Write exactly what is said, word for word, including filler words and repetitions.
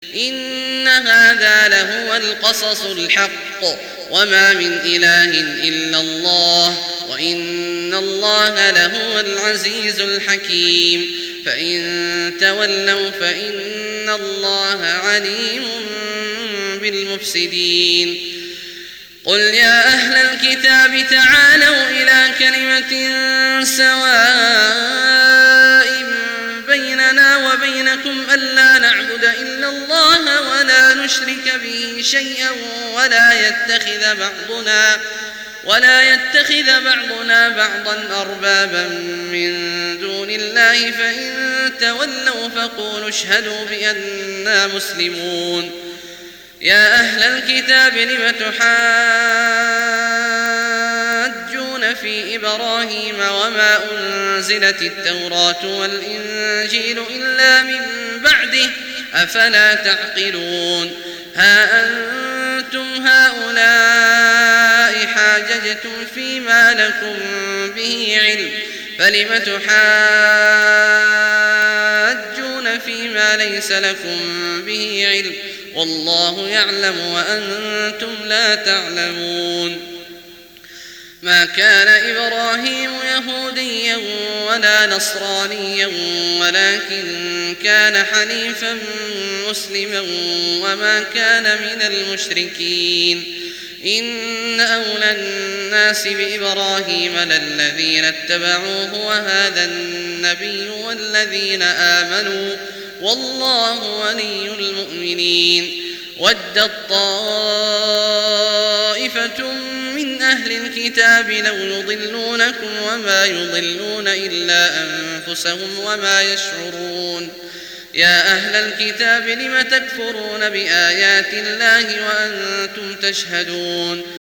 إن هذا لهو القصص الحق وما من إله إلا الله وإن الله لهو العزيز الحكيم فإن تولوا فإن الله عليم بالمفسدين قل يا أهل الكتاب تعالوا إلى كلمة سواء بيننا وبينكم ألا نعبد إلا الله ولا نشرك به شيئا ولا يتخذ بعضنا ولا يتخذ بعضنا بعضا أربابا من دون الله فإن تولوا فقولوا اشهدوا بأننا مسلمون يا أهل الكتاب لم تحاجون في إبراهيم وما أنزلت التوراة والإنجيل إلا من بعده أفلا تعقلون ها أنتم هؤلاء حاججتم فيما لكم به علم فلم تحاجون فيما ليس لكم به علم والله يعلم وأنتم لا تعلمون ما كان إبراهيم يهوديا ولا نصرانيا ولكن كان حنيفا مسلما وما كان من المشركين إن أولى الناس بإبراهيم للذين اتبعوه وهذا النبي والذين آمنوا والله ولي المؤمنين ودت طائفة من أهل الكتاب لو يضلونكم وما يضلون إلا أنفسهم وما يشعرون يا أهل الكتاب لم تكفرون بآيات الله وأنتم تشهدون